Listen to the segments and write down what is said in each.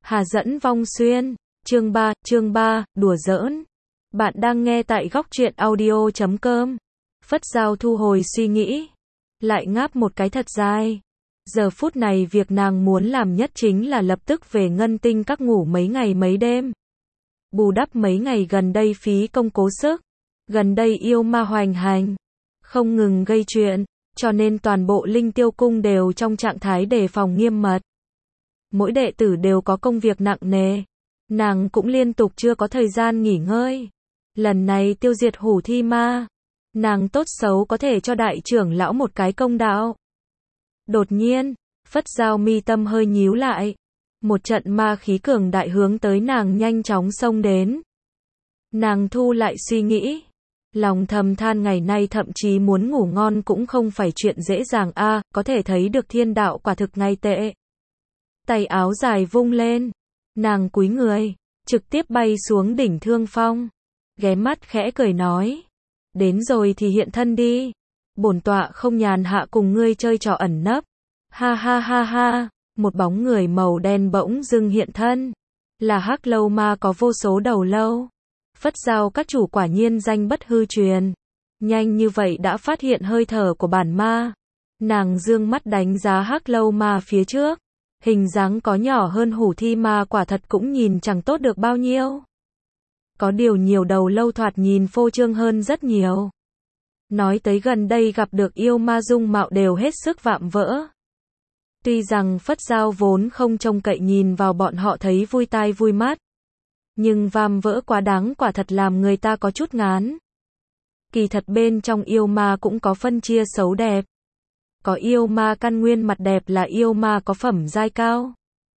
Hà dẫn vong xuyên, chương 3, đùa giỡn. Bạn đang nghe tại góc truyện audio.com. Phất Giao thu hồi suy nghĩ, lại ngáp một cái thật dài. Giờ phút này việc nàng muốn làm nhất chính là lập tức về Ngân Tinh Các ngủ mấy ngày mấy đêm. Bù đắp mấy ngày gần đây phí công cố sức. Gần đây yêu ma hoành hành, không ngừng gây chuyện, cho nên toàn bộ Linh Tiêu Cung đều trong trạng thái đề phòng nghiêm mật. Mỗi đệ tử đều có công việc nặng nề, nàng cũng liên tục chưa có thời gian nghỉ ngơi. Lần này tiêu diệt hủ thi ma, nàng tốt xấu có thể cho đại trưởng lão một cái công đạo. Đột nhiên, Phất Giao mi tâm hơi nhíu lại, một trận ma khí cường đại hướng tới nàng nhanh chóng xông đến. Nàng thu lại suy nghĩ, lòng thầm than ngày nay thậm chí muốn ngủ ngon cũng không phải chuyện dễ dàng a, có thể thấy được thiên đạo quả thực ngay tệ. Tay áo dài vung lên, nàng cúi người, trực tiếp bay xuống đỉnh Thương Phong, ghé mắt khẽ cười nói, đến rồi thì hiện thân đi, bổn tọa không nhàn hạ cùng ngươi chơi trò ẩn nấp. Ha ha ha ha, một bóng người màu đen bỗng dưng hiện thân, là Hắc Lâu Ma có vô số đầu lâu. Phất Giao các chủ quả nhiên danh bất hư truyền, nhanh như vậy đã phát hiện hơi thở của bản ma. Nàng dương mắt đánh giá Hắc Lâu Ma phía trước, hình dáng có nhỏ hơn hủ thi ma quả thật cũng nhìn chẳng tốt được bao nhiêu. Có điều nhiều đầu lâu thoạt nhìn phô trương hơn rất nhiều. Nói tới gần đây gặp được yêu ma dung mạo đều hết sức vạm vỡ. Tuy rằng Phất Giao vốn không trông cậy nhìn vào bọn họ thấy vui tai vui mắt, nhưng vam vỡ quá đáng quả thật làm người ta có chút ngán. Kỳ thật bên trong yêu ma cũng có phân chia xấu đẹp. Có yêu ma căn nguyên mặt đẹp là yêu ma có phẩm giai cao.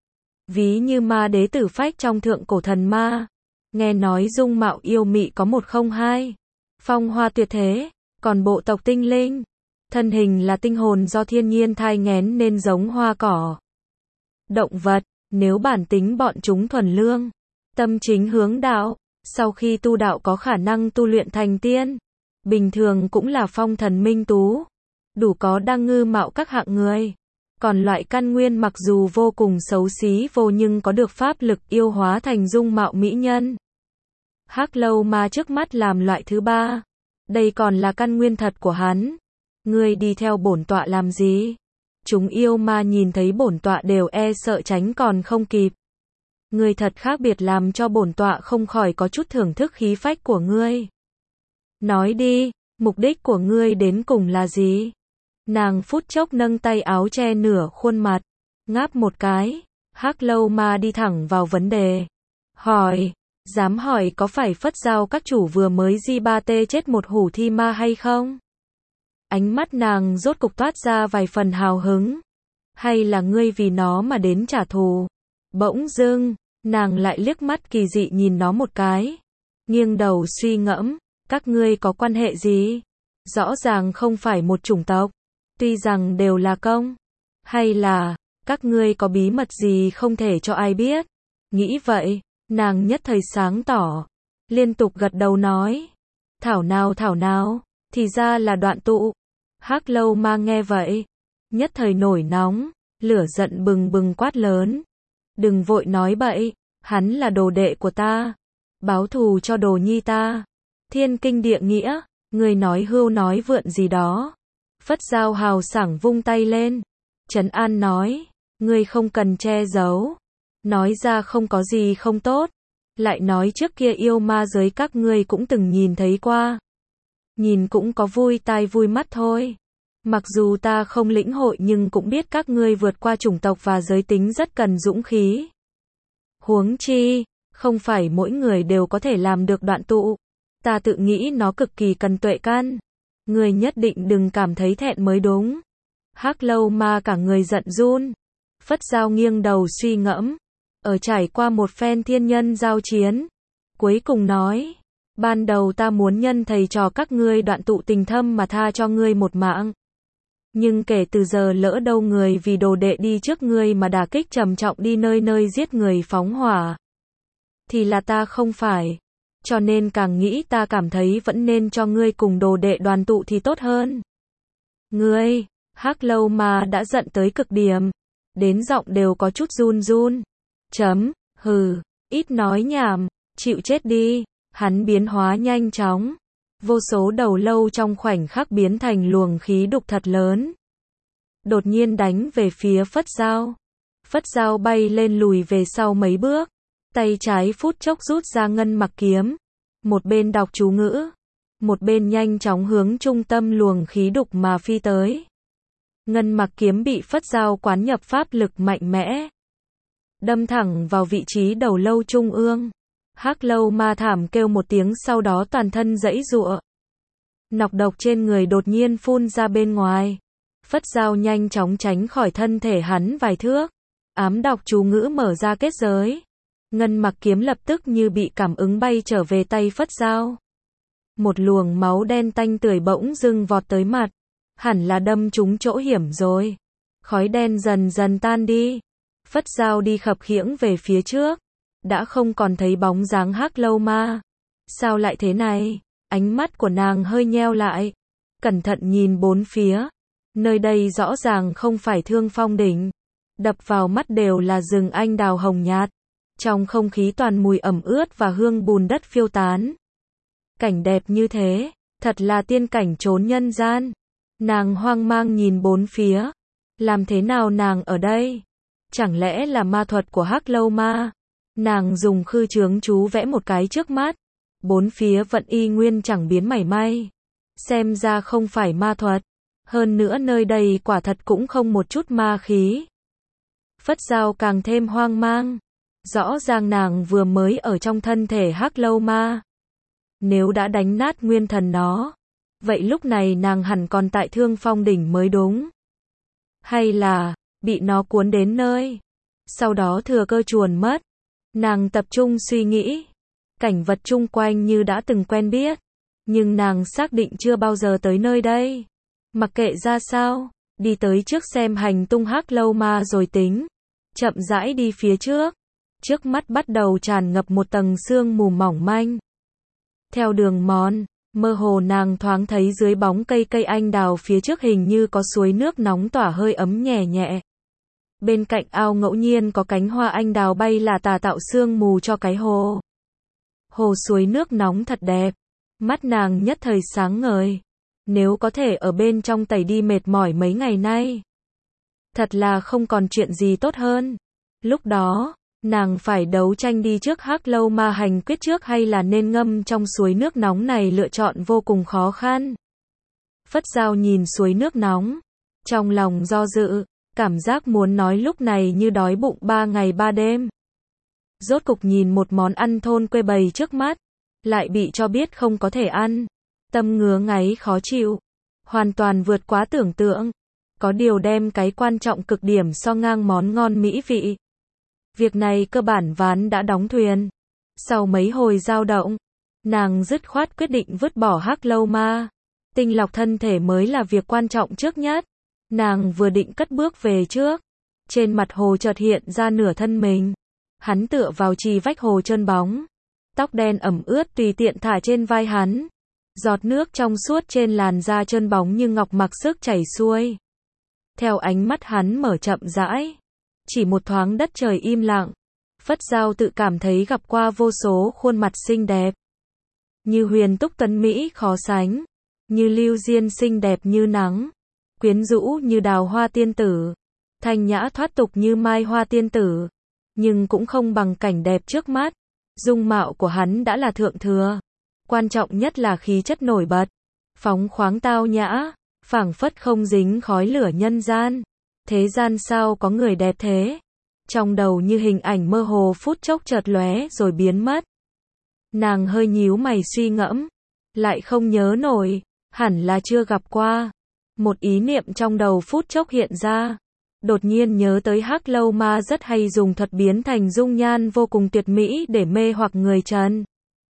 Ví như ma đế Tử Phách trong thượng cổ thần ma. Nghe nói dung mạo yêu mị có 102. Phong hoa tuyệt thế. Còn bộ tộc tinh linh, thân hình là tinh hồn do thiên nhiên thai nghén nên giống hoa cỏ. Động vật, nếu bản tính bọn chúng thuần lương, tâm chính hướng đạo, sau khi tu đạo có khả năng tu luyện thành tiên. Bình thường cũng là phong thần minh tú, đủ có đăng ngư mạo các hạng người. Còn loại căn nguyên mặc dù vô cùng xấu xí vô nhưng có được pháp lực yêu hóa thành dung mạo mỹ nhân. Hắc Lâu Ma trước mắt làm loại thứ ba. Đây còn là căn nguyên thật của hắn. Ngươi đi theo bổn tọa làm gì? Chúng yêu ma nhìn thấy bổn tọa đều e sợ tránh còn không kịp. Ngươi thật khác biệt làm cho bổn tọa không khỏi có chút thưởng thức khí phách của ngươi. Nói đi, mục đích của ngươi đến cùng là gì? Nàng phút chốc nâng tay áo che nửa khuôn mặt, ngáp một cái. Hắc Lâu Ma đi thẳng vào vấn đề. Hỏi, dám hỏi có phải Phất Giao các chủ vừa mới di ba tê chết một hủ thi ma hay không? Ánh mắt nàng rốt cục toát ra vài phần hào hứng. Hay là ngươi vì nó mà đến trả thù? Bỗng dưng, nàng lại liếc mắt kỳ dị nhìn nó một cái. Nghiêng đầu suy ngẫm, các ngươi có quan hệ gì? Rõ ràng không phải một chủng tộc. Tuy rằng đều là công. Hay là, các ngươi có bí mật gì không thể cho ai biết? Nghĩ vậy, nàng nhất thời sáng tỏ. Liên tục gật đầu nói. Thảo nào, thì ra là Đoạn Tụ. Hắc Lâu Ma nghe vậy, nhất thời nổi nóng, lửa giận bừng bừng quát lớn. Đừng vội nói bậy, hắn là đồ đệ của ta. Báo thù cho đồ nhi ta. Thiên kinh địa nghĩa, người nói hưu nói vượn gì đó. Phất Giao hào sảng vung tay lên. Trấn an nói, ngươi không cần che giấu. Nói ra không có gì không tốt. Lại nói trước kia yêu ma giới các ngươi cũng từng nhìn thấy qua. Nhìn cũng có vui tai vui mắt thôi. Mặc dù ta không lĩnh hội nhưng cũng biết các ngươi vượt qua chủng tộc và giới tính rất cần dũng khí. Huống chi, không phải mỗi người đều có thể làm được Đoạn Tụ. Ta tự nghĩ nó cực kỳ cần tuệ căn. Ngươi nhất định đừng cảm thấy thẹn mới đúng. Hắc Lâu Ma cả người giận run. Phất Giao nghiêng đầu suy ngẫm. Ở trải qua một phen thiên nhân giao chiến, cuối cùng nói, ban đầu ta muốn nhân thầy trò các ngươi đoạn tụ tình thâm mà tha cho ngươi một mạng. Nhưng kể từ giờ lỡ đâu người vì đồ đệ đi trước ngươi mà đả kích trầm trọng đi nơi nơi giết người phóng hỏa. Thì là ta không phải. Cho nên càng nghĩ ta cảm thấy vẫn nên cho ngươi cùng đồ đệ đoàn tụ thì tốt hơn. Ngươi, Hắc Lâu Ma đã giận tới cực điểm. Đến giọng đều có chút run run. Hừ, ít nói nhảm, chịu chết đi. Hắn biến hóa nhanh chóng. Vô số đầu lâu trong khoảnh khắc biến thành luồng khí đục thật lớn. Đột nhiên đánh về phía Phất Dao. Phất Dao bay lên lùi về sau mấy bước. Tay trái phút chốc rút ra ngân mặc kiếm. Một bên đọc chú ngữ. Một bên nhanh chóng hướng trung tâm luồng khí đục mà phi tới. Ngân mặc kiếm bị Phất Dao quán nhập pháp lực mạnh mẽ. Đâm thẳng vào vị trí đầu lâu trung ương. Hắc Lâu Ma thảm kêu một tiếng, sau đó toàn thân giãy giụa. Nọc độc trên người đột nhiên phun ra bên ngoài. Phất Dao nhanh chóng tránh khỏi thân thể hắn vài thước. Ám đọc chú ngữ mở ra kết giới. Ngân mặc kiếm lập tức như bị cảm ứng bay trở về tay Phất Dao. Một luồng máu đen tanh tưởi bỗng dưng vọt tới mặt. Hẳn là đâm trúng chỗ hiểm rồi. Khói đen dần dần tan đi. Phất Dao đi khập khiễng về phía trước. Đã không còn thấy bóng dáng Hắc Lâu Ma. Sao lại thế này? Ánh mắt của nàng hơi nheo lại. Cẩn thận nhìn bốn phía. Nơi đây rõ ràng không phải Thương Phong đỉnh. Đập vào mắt đều là rừng anh đào hồng nhạt. Trong không khí toàn mùi ẩm ướt và hương bùn đất phiêu tán. Cảnh đẹp như thế, thật là tiên cảnh trốn nhân gian. Nàng hoang mang nhìn bốn phía. Làm thế nào nàng ở đây? Chẳng lẽ là ma thuật của Hắc Lâu Ma? Nàng dùng khư chướng chú vẽ một cái trước mắt. Bốn phía vẫn y nguyên chẳng biến mảy may. Xem ra không phải ma thuật. Hơn nữa nơi đây quả thật cũng không một chút ma khí. Phất Dao càng thêm hoang mang. Rõ ràng nàng vừa mới ở trong thân thể Hắc Lâu Ma. Nếu đã đánh nát nguyên thần nó, vậy lúc này nàng hẳn còn tại Thương Phong đỉnh mới đúng. Hay là bị nó cuốn đến nơi, sau đó thừa cơ chuồn mất. Nàng tập trung suy nghĩ. Cảnh vật chung quanh như đã từng quen biết, nhưng nàng xác định chưa bao giờ tới nơi đây. Mặc kệ ra sao, đi tới trước xem hành tung Hắc Lâu Ma rồi tính. Chậm rãi đi phía trước. Trước mắt bắt đầu tràn ngập một tầng sương mù mỏng manh. Theo đường mòn, mơ hồ nàng thoáng thấy dưới bóng cây anh đào phía trước hình như có suối nước nóng tỏa hơi ấm nhẹ nhẹ. Bên cạnh ao ngẫu nhiên có cánh hoa anh đào bay là tà tạo sương mù cho cái hồ. Hồ suối nước nóng thật đẹp. Mắt nàng nhất thời sáng ngời. Nếu có thể ở bên trong tẩy đi mệt mỏi mấy ngày nay. Thật là không còn chuyện gì tốt hơn. Lúc đó, nàng phải đấu tranh đi trước Hắc Lâu Ma hành quyết trước hay là nên ngâm trong suối nước nóng này, lựa chọn vô cùng khó khăn. Phất Dao nhìn suối nước nóng. Trong lòng do dự, cảm giác muốn nói lúc này như đói bụng 3 ngày 3 đêm. Rốt cục nhìn một món ăn thôn quê bày trước mắt. Lại bị cho biết không có thể ăn. Tâm ngứa ngáy khó chịu. Hoàn toàn vượt quá tưởng tượng. Có điều đem cái quan trọng cực điểm so ngang món ngon mỹ vị. Việc này cơ bản ván đã đóng thuyền. Sau mấy hồi dao động, nàng dứt khoát quyết định vứt bỏ Hắc Lâu Ma. Tinh lọc thân thể mới là việc quan trọng trước nhất. Nàng vừa định cất bước về trước. Trên mặt hồ chợt hiện ra nửa thân mình. Hắn tựa vào chì vách hồ trơn bóng. Tóc đen ẩm ướt tùy tiện thả trên vai hắn. Giọt nước trong suốt trên làn da trơn bóng như ngọc mặc sức chảy xuôi. Theo ánh mắt hắn mở chậm rãi. Chỉ một thoáng đất trời im lặng. Phất Dao tự cảm thấy gặp qua vô số khuôn mặt xinh đẹp. Như Huyền Túc tấn mỹ khó sánh. Như Lưu Diên xinh đẹp như nắng. Quyến rũ như đào hoa tiên tử. Thanh nhã thoát tục như mai hoa tiên tử. Nhưng cũng không bằng cảnh đẹp trước mắt. Dung mạo của hắn đã là thượng thừa. Quan trọng nhất là khí chất nổi bật. Phóng khoáng tao nhã. Phảng phất không dính khói lửa nhân gian. Thế gian sao có người đẹp thế? Trong đầu như hình ảnh mơ hồ phút chốc chợt lóe rồi biến mất. Nàng hơi nhíu mày suy ngẫm. Lại không nhớ nổi. Hẳn là chưa gặp qua. Một ý niệm trong đầu phút chốc hiện ra. Đột nhiên nhớ tới Hắc Lâu Ma rất hay dùng thuật biến thành dung nhan vô cùng tuyệt mỹ để mê hoặc người trần.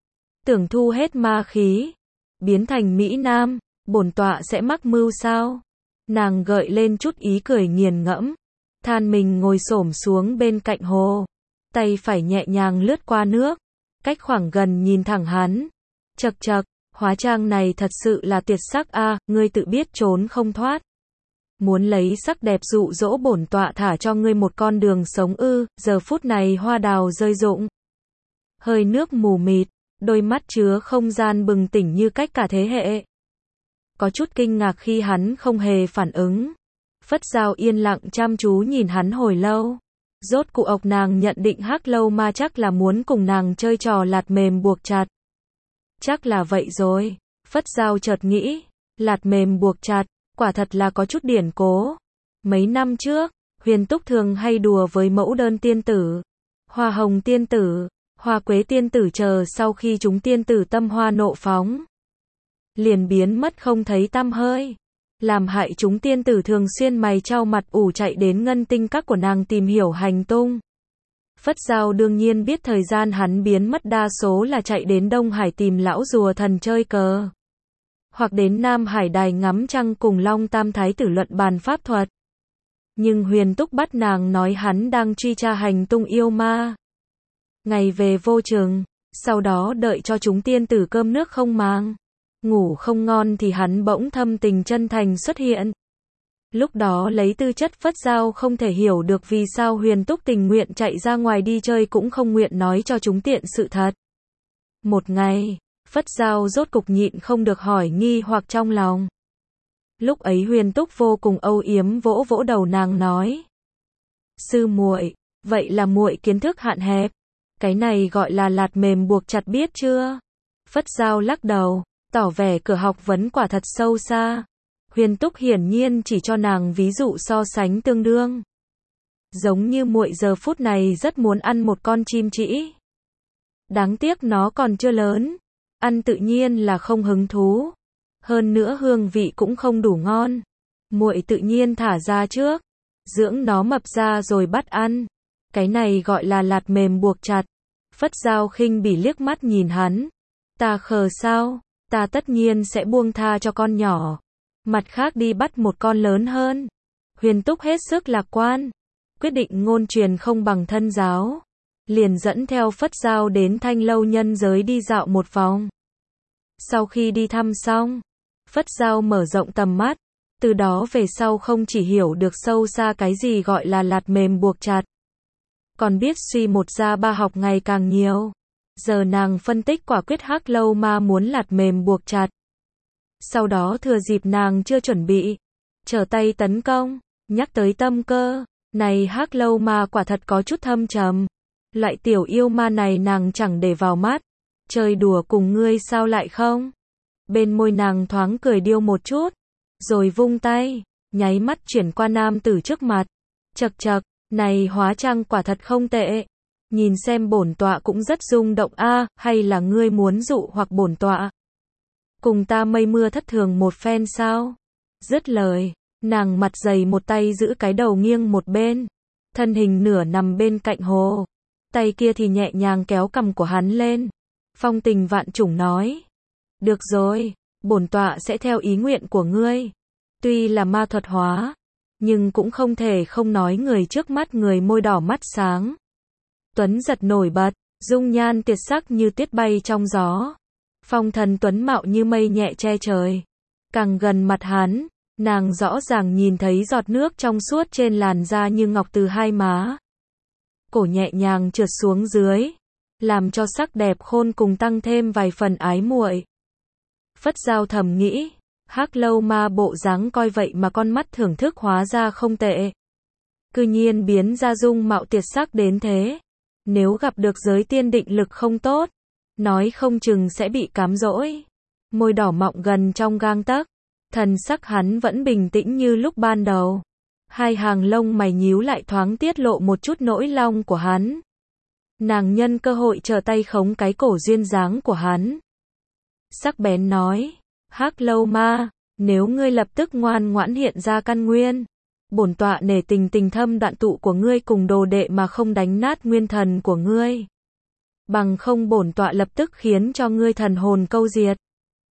Tưởng thu hết ma khí. Biến thành mỹ nam. Bổn tọa sẽ mắc mưu sao? Nàng gợi lên chút ý cười nghiền ngẫm. Than mình ngồi xổm xuống bên cạnh hồ. Tay phải nhẹ nhàng lướt qua nước. Cách khoảng gần nhìn thẳng hắn. Chậc chậc, hóa trang này thật sự là tuyệt sắc a, ngươi tự biết trốn không thoát. Muốn lấy sắc đẹp dụ dỗ bổn tọa thả cho ngươi một con đường sống ư? Giờ phút này hoa đào rơi rụng. Hơi nước mù mịt, đôi mắt chứa không gian bừng tỉnh như cách cả thế hệ. Có chút kinh ngạc khi hắn không hề phản ứng. Phất Dao yên lặng chăm chú nhìn hắn hồi lâu. Rốt cuộc nàng nhận định Hắc Lâu Ma chắc là muốn cùng nàng chơi trò lạt mềm buộc chặt. Chắc là vậy rồi. Phất Dao chợt nghĩ, lạt mềm buộc chặt, quả thật là có chút điển cố. Mấy năm trước, Huyền Túc thường hay đùa với Mẫu Đơn tiên tử, Hoa Hồng tiên tử, Hoa Quế tiên tử chờ sau khi chúng tiên tử tâm hoa nộ phóng, liền biến mất không thấy tăm hơi. Làm hại chúng tiên tử thường xuyên mày chau mặt ủ chạy đến Ngân Tinh Các của nàng tìm hiểu hành tung. Phất Dao đương nhiên biết thời gian hắn biến mất đa số là chạy đến Đông Hải tìm lão rùa thần chơi cờ, hoặc đến Nam Hải đài ngắm trăng cùng Long Tam Thái tử luận bàn pháp thuật. Nhưng Huyền Túc bắt nàng nói hắn đang truy tra hành tung yêu ma. Ngày về vô chừng, sau đó đợi cho chúng tiên tử cơm nước không mang, ngủ không ngon thì hắn bỗng thâm tình chân thành xuất hiện. Lúc đó lấy tư chất Phất Dao không thể hiểu được vì sao Huyền Túc tình nguyện chạy ra ngoài đi chơi cũng không nguyện nói cho chúng tiện sự thật. Một ngày, Phất Dao rốt cục nhịn không được hỏi nghi hoặc trong lòng. Lúc ấy Huyền Túc vô cùng âu yếm vỗ vỗ đầu nàng nói: "Sư muội, vậy là muội kiến thức hạn hẹp, cái này gọi là lạt mềm buộc chặt biết chưa?" Phất Dao lắc đầu, tỏ vẻ cửa học vấn quả thật sâu xa. Huyền Túc hiển nhiên chỉ cho nàng ví dụ so sánh tương đương. Giống như muội giờ phút này rất muốn ăn một con chim trĩ. Đáng tiếc nó còn chưa lớn, ăn tự nhiên là không hứng thú. Hơn nữa hương vị cũng không đủ ngon. Muội tự nhiên thả ra trước, dưỡng nó mập ra rồi bắt ăn. Cái này gọi là lạt mềm buộc chặt. Phất Dao khinh bỉ liếc mắt nhìn hắn. Ta khờ sao? Ta tất nhiên sẽ buông tha cho con nhỏ, mặt khác đi bắt một con lớn hơn. Huyền Túc hết sức lạc quan, quyết định ngôn truyền không bằng thân giáo, liền dẫn theo Phất Dao đến Thanh Lâu nhân giới đi dạo một vòng. Sau khi đi thăm xong, Phất Dao mở rộng tầm mắt, từ đó về sau không chỉ hiểu được sâu xa cái gì gọi là lạt mềm buộc chặt, còn biết suy một ra ba học ngày càng nhiều. Giờ nàng phân tích quả quyết Hắc Lâu Ma muốn lạt mềm buộc chặt. Sau đó thừa dịp nàng chưa chuẩn bị, trở tay tấn công. Nhắc tới tâm cơ, này Hắc Lâu Ma quả thật có chút thâm trầm. Loại tiểu yêu ma này nàng chẳng để vào mắt. Chơi đùa cùng ngươi sao lại không? Bên môi nàng thoáng cười điêu một chút, rồi vung tay, nháy mắt chuyển qua nam tử trước mặt. Chậc chậc, này hóa trang quả thật không tệ. Nhìn xem bổn tọa cũng rất rung động a, hay là ngươi muốn dụ hoặc bổn tọa cùng ta mây mưa thất thường một phen sao? Dứt lời, nàng mặt dày một tay giữ cái đầu nghiêng một bên, thân hình nửa nằm bên cạnh hồ, tay kia thì nhẹ nhàng kéo cằm của hắn lên. Phong tình vạn trùng nói: "Được rồi, bổn tọa sẽ theo ý nguyện của ngươi." Tuy là ma thuật hóa, nhưng cũng không thể không nói người trước mắt người môi đỏ mắt sáng, tuấn giật nổi bật, dung nhan tuyệt sắc như tuyết bay trong gió, phong thần tuấn mạo như mây nhẹ che trời. Càng gần mặt hắn, nàng rõ ràng nhìn thấy giọt nước trong suốt trên làn da như ngọc từ hai má, cổ nhẹ nhàng trượt xuống dưới, làm cho sắc đẹp khôn cùng tăng thêm vài phần ái muội. Phất Dao thầm nghĩ, Hắc Lâu Ma bộ dáng coi vậy mà con mắt thưởng thức hóa ra không tệ, cư nhiên biến ra dung mạo tuyệt sắc đến thế. Nếu gặp được giới tiên định lực không tốt, nói không chừng sẽ bị cám dỗ. Môi đỏ mọng gần trong gang tấc, thần sắc hắn vẫn bình tĩnh như lúc ban đầu. Hai hàng lông mày nhíu lại thoáng tiết lộ một chút nỗi lòng của hắn. Nàng nhân cơ hội trở tay khống cái cổ duyên dáng của hắn. Sắc bén nói: "Hắc Lâu Ma, nếu ngươi lập tức ngoan ngoãn hiện ra căn nguyên, bổn tọa nể tình tình thâm đoạn tụ của ngươi cùng đồ đệ mà không đánh nát nguyên thần của ngươi. Bằng không bổn tọa lập tức khiến cho ngươi thần hồn câu diệt,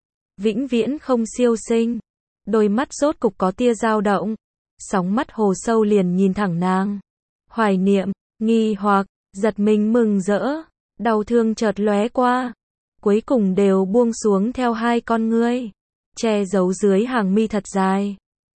vĩnh viễn không siêu sinh." Đôi mắt rốt cục có tia dao động, sóng mắt hồ sâu liền nhìn thẳng nàng. Hoài niệm, nghi hoặc, giật mình mừng rỡ, đau thương chợt lóe qua, cuối cùng đều buông xuống theo hai con ngươi, che giấu dưới hàng mi thật dài.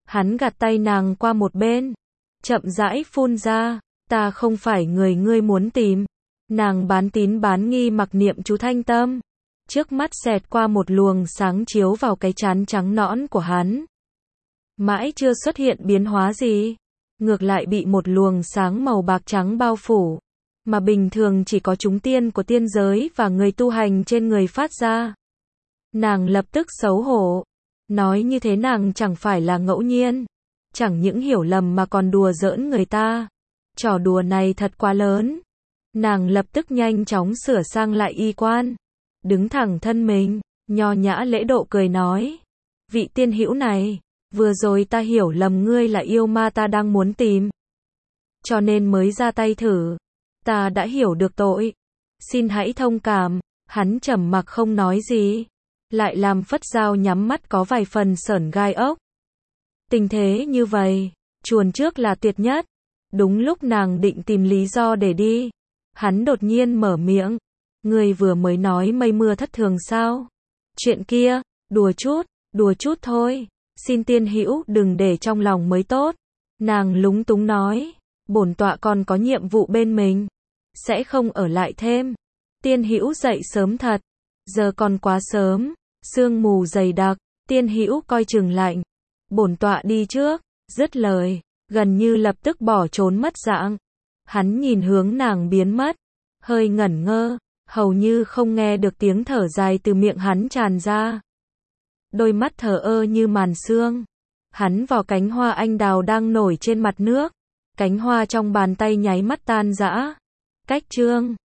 Hắn gạt tay nàng qua một bên, chậm rãi phun ra, ta không phải người ngươi muốn tìm. Nàng bán tín bán nghi mặc niệm chú thanh tâm. Trước mắt xẹt qua một luồng sáng chiếu vào cái trán trắng nõn của hắn. Mãi chưa xuất hiện biến hóa gì. Ngược lại bị một luồng sáng màu bạc trắng bao phủ. Mà bình thường chỉ có chúng tiên của tiên giới và người tu hành trên người phát ra. Nàng lập tức xấu hổ. Nói như thế nàng chẳng phải là ngẫu nhiên. Chẳng những hiểu lầm mà còn đùa giỡn người ta. Trò đùa này thật quá lớn. Nàng lập tức nhanh chóng sửa sang lại y quan. Đứng thẳng thân mình, nho nhã lễ độ cười nói. Vị tiên hữu này, vừa rồi ta hiểu lầm ngươi là yêu ma ta đang muốn tìm. Cho nên mới ra tay thử. Ta đã hiểu được tội. Xin hãy thông cảm. Hắn trầm mặc không nói gì. Lại làm Phất Dao nhắm mắt có vài phần sởn gai ốc. Tình thế như vậy, chuồn trước là tuyệt nhất. Đúng lúc nàng định tìm lý do để đi. Hắn đột nhiên mở miệng. Ngươi vừa mới nói mây mưa thất thường sao? Chuyện kia, đùa chút thôi. Xin tiên hữu đừng để trong lòng mới tốt. Nàng lúng túng nói. Bổn tọa còn có nhiệm vụ bên mình. Sẽ không ở lại thêm. Tiên hữu dậy sớm thật. Giờ còn quá sớm. Sương mù dày đặc. Tiên hữu coi chừng lạnh. Bổn tọa đi trước. Dứt lời. Gần như lập tức bỏ trốn mất dạng. Hắn nhìn hướng nàng biến mất. Hơi ngẩn ngơ. Hầu như không nghe được tiếng thở dài từ miệng hắn tràn ra. Đôi mắt thờ ơ như màn sương. Hắn vò cánh hoa anh đào đang nổi trên mặt nước. Cánh hoa trong bàn tay nháy mắt tan rã. Cách chương